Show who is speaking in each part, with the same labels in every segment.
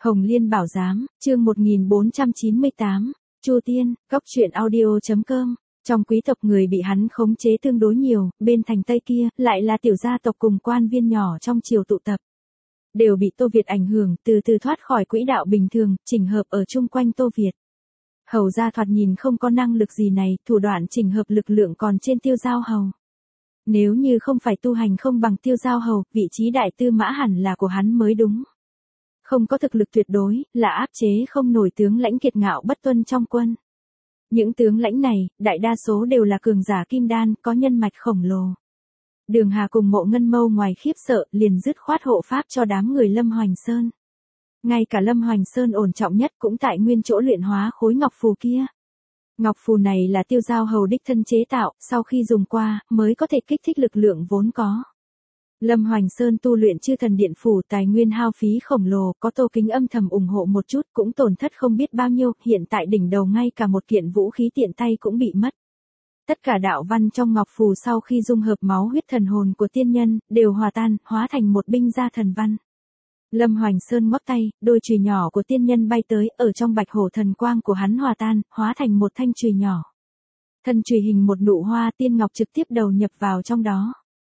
Speaker 1: Hồng Liên Bảo Giám, chương 1498, Chu Tiên, góc truyện audio.com. Trong quý tộc người bị hắn khống chế tương đối nhiều, bên thành Tây kia, lại là tiểu gia tộc cùng quan viên nhỏ trong triều tụ tập. Đều bị Tô Việt ảnh hưởng, từ từ thoát khỏi quỹ đạo bình thường, chỉnh hợp ở chung quanh Tô Việt. Hầu gia thoạt nhìn không có năng lực gì này, thủ đoạn chỉnh hợp lực lượng còn trên Tiêu Giao Hầu. Nếu như không phải tu hành không bằng Tiêu Giao Hầu, vị trí đại tư mã hẳn là của hắn mới đúng. Không có thực lực tuyệt đối, là áp chế không nổi tướng lãnh kiệt ngạo bất tuân trong quân. Những tướng lãnh này, đại đa số đều là cường giả kim đan, có nhân mạch khổng lồ. Đường Hà cùng Mộ Ngân Mâu ngoài khiếp sợ, liền dứt khoát hộ pháp cho đám người Lâm Hoành Sơn. Ngay cả Lâm Hoành Sơn ổn trọng nhất cũng tại nguyên chỗ luyện hóa khối ngọc phù kia. Ngọc phù này là Tiêu Giao Hầu đích thân chế tạo, sau khi dùng qua, mới có thể kích thích lực lượng vốn có. Lâm Hoành Sơn tu luyện Chư Thần Điện phủ tài nguyên hao phí khổng lồ, có Tô Kính âm thầm ủng hộ một chút cũng tổn thất không biết bao nhiêu, hiện tại đỉnh đầu ngay cả một kiện vũ khí tiện tay cũng bị mất. Tất cả đạo văn trong ngọc phù sau khi dung hợp máu huyết thần hồn của tiên nhân, đều hòa tan, hóa thành một binh gia thần văn. Lâm Hoành Sơn ngoắc tay, đôi chùy nhỏ của tiên nhân bay tới, ở trong bạch hổ thần quang của hắn hòa tan, hóa thành một thanh chùy nhỏ. Thân chùy hình một nụ hoa tiên ngọc trực tiếp đầu nhập vào trong đó.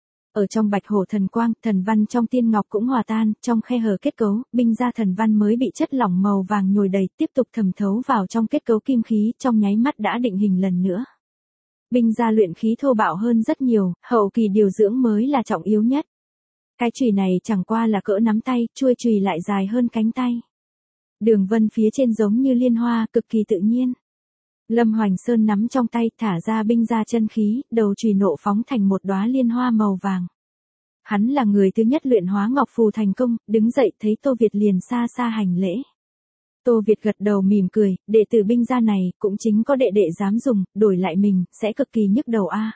Speaker 1: Ở trong bạch hổ thần quang, thần văn trong tiên ngọc cũng hòa tan, trong khe hở kết cấu, binh gia thần văn mới bị chất lỏng màu vàng nhồi đầy, tiếp tục thẩm thấu vào trong kết cấu kim khí, trong nháy mắt đã định hình lần nữa. Binh gia luyện khí thô bạo hơn rất nhiều, hậu kỳ điều dưỡng mới là trọng yếu nhất. Cái chùy này chẳng qua là cỡ nắm tay, chuôi chùy lại dài hơn cánh tay. Đường vân phía trên giống như liên hoa, cực kỳ tự nhiên. Lâm Hoành Sơn nắm trong tay, thả ra binh gia chân khí, đầu chùy nộ phóng thành một đóa liên hoa màu vàng. Hắn là người thứ nhất luyện hóa ngọc phù thành công, đứng dậy thấy Tô Việt liền xa xa hành lễ. Tô Việt gật đầu mỉm cười, đệ tử binh gia này, cũng chính có đệ đệ dám dùng, đổi lại mình, sẽ cực kỳ nhức đầu a.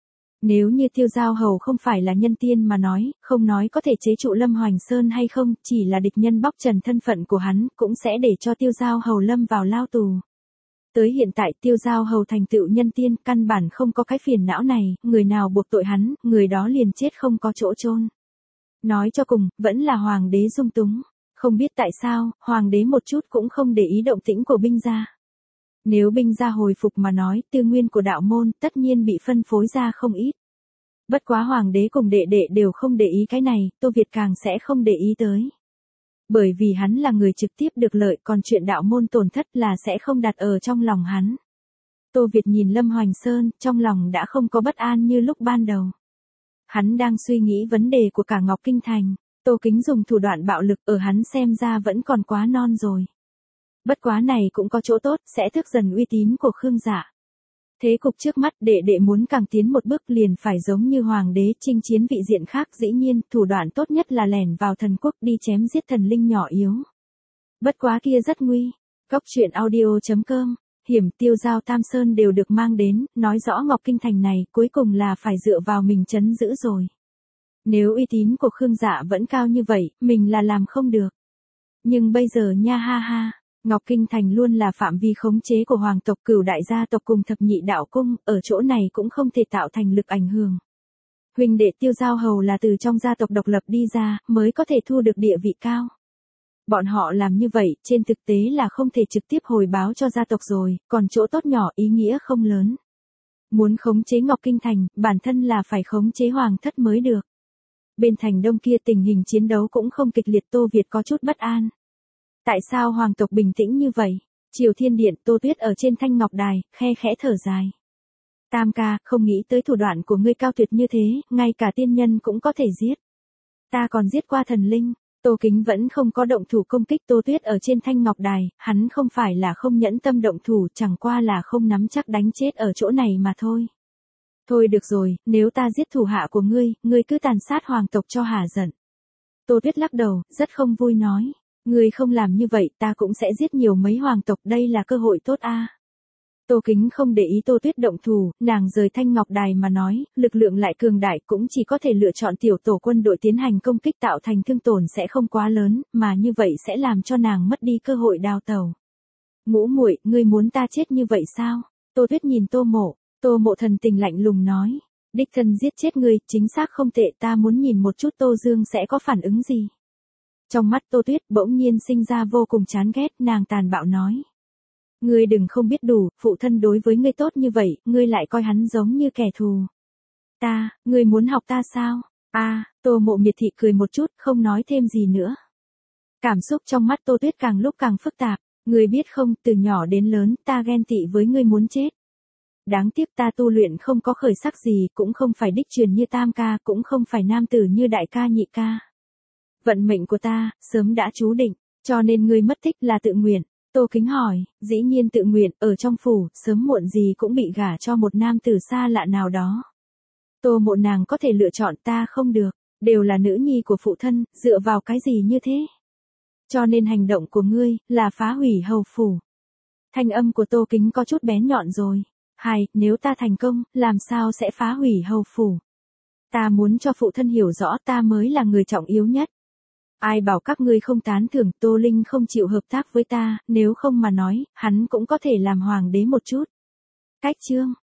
Speaker 1: Nếu như Tiêu Giao Hầu không phải là nhân tiên mà nói, không nói có thể chế trụ Lâm Hoành Sơn hay không, chỉ là địch nhân bóc trần thân phận của hắn, cũng sẽ để cho Tiêu Giao Hầu lâm vào lao tù. Tới hiện tại Tiêu Giao Hầu thành tựu nhân tiên, căn bản không có cái phiền não này, người nào buộc tội hắn, người đó liền chết không có chỗ chôn. Nói cho cùng, vẫn là hoàng đế dung túng. Không biết tại sao, hoàng đế một chút cũng không để ý động tĩnh của binh gia. Nếu binh gia hồi phục mà nói, tư nguyên của đạo môn tất nhiên bị phân phối ra không ít. Bất quá hoàng đế cùng đệ đệ đều không để ý cái này, Tô Việt càng sẽ không để ý tới. Bởi vì hắn là người trực tiếp được lợi, còn chuyện đạo môn tổn thất là sẽ không đặt ở trong lòng hắn. Tô Việt nhìn Lâm Hoành Sơn, trong lòng đã không có bất an như lúc ban đầu. Hắn đang suy nghĩ vấn đề của cả Ngọc Kinh Thành. Tô Kính dùng thủ đoạn bạo lực ở hắn xem ra vẫn còn quá non rồi. Bất quá này cũng có chỗ tốt, sẽ thức dần uy tín của Khương Dạ. Thế cục trước mắt đệ đệ muốn càng tiến một bước liền phải giống như hoàng đế chinh chiến vị diện khác, dĩ nhiên thủ đoạn tốt nhất là lẻn vào thần quốc đi chém giết thần linh nhỏ yếu. Bất quá kia rất nguy. Góc truyện audio.com, hiểm Tiêu Giao Tam Sơn đều được mang đến, nói rõ Ngọc Kinh Thành này cuối cùng là phải dựa vào mình trấn giữ rồi. Nếu uy tín của Khương Dạ vẫn cao như vậy, mình là làm không được. Nhưng bây giờ nha ha ha, Ngọc Kinh Thành luôn là phạm vi khống chế của hoàng tộc Cửu đại gia tộc cùng thập nhị đạo cung, ở chỗ này cũng không thể tạo thành lực ảnh hưởng. Huynh đệ Tiêu Giao Hầu là từ trong gia tộc độc lập đi ra, mới có thể thu được địa vị cao. Bọn họ làm như vậy, trên thực tế là không thể trực tiếp hồi báo cho gia tộc rồi, còn chỗ tốt nhỏ ý nghĩa không lớn. Muốn khống chế Ngọc Kinh Thành, bản thân là phải khống chế hoàng thất mới được. Bên thành đông kia tình hình chiến đấu cũng không kịch liệt, Tô Việt có chút bất an. Tại sao hoàng tộc bình tĩnh như vậy? Triều Thiên Điện, Tô Tuyết ở trên thanh ngọc đài, khe khẽ thở dài. Tam ca, không nghĩ tới thủ đoạn của ngươi cao tuyệt như thế, ngay cả tiên nhân cũng có thể giết. Ta còn giết qua thần linh. Tô Kính vẫn không có động thủ công kích Tô Tuyết ở trên thanh ngọc đài, hắn không phải là không nhẫn tâm động thủ, chẳng qua là không nắm chắc đánh chết ở chỗ này mà thôi. Thôi được rồi, nếu ta giết thủ hạ của ngươi cứ tàn sát hoàng tộc cho hả giận. Tô Tuyết lắc đầu, rất không vui nói. Ngươi không làm như vậy, ta cũng sẽ giết nhiều mấy hoàng tộc, đây là cơ hội tốt a. Tô Kính không để ý Tô Tuyết động thủ, nàng rời thanh ngọc đài mà nói, lực lượng lại cường đại cũng chỉ có thể lựa chọn tiểu tổ quân đội tiến hành công kích, tạo thành thương tổn sẽ không quá lớn, mà như vậy sẽ làm cho nàng mất đi cơ hội đào tẩu. Ngũ muội, ngươi muốn ta chết như vậy sao? Tô Tuyết nhìn Tô Mộ thần tình lạnh lùng nói, đích thân giết chết ngươi, chính xác không tệ, ta muốn nhìn một chút Tô Dương sẽ có phản ứng gì. Trong mắt Tô Tuyết bỗng nhiên sinh ra vô cùng chán ghét, nàng tàn bạo nói. Ngươi đừng không biết đủ, phụ thân đối với ngươi tốt như vậy, ngươi lại coi hắn giống như kẻ thù. Ngươi muốn học ta sao? Tô Mộ miệt thị cười một chút, không nói thêm gì nữa. Cảm xúc trong mắt Tô Tuyết càng lúc càng phức tạp, ngươi biết không, từ nhỏ đến lớn, ta ghen tị với ngươi muốn chết. Đáng tiếc ta tu luyện không có khởi sắc gì, cũng không phải đích truyền như tam ca, cũng không phải nam tử như đại ca nhị ca. Vận mệnh của ta, sớm đã chú định, cho nên ngươi mất tích là tự nguyện. Tô Kính hỏi, dĩ nhiên tự nguyện, ở trong phủ, sớm muộn gì cũng bị gả cho một nam tử xa lạ nào đó. Tô Mộ nàng có thể lựa chọn, ta không được, đều là nữ nhi của phụ thân, dựa vào cái gì như thế? Cho nên hành động của ngươi, là phá hủy hầu phủ. Thanh âm của Tô Kính có chút bén nhọn rồi. Nếu ta thành công, làm sao sẽ phá hủy hầu phủ? Ta muốn cho phụ thân hiểu rõ ta mới là người trọng yếu nhất. Ai bảo các ngươi không tán thưởng, Tô Linh không chịu hợp tác với ta, nếu không mà nói, hắn cũng có thể làm hoàng đế một chút. Cách chương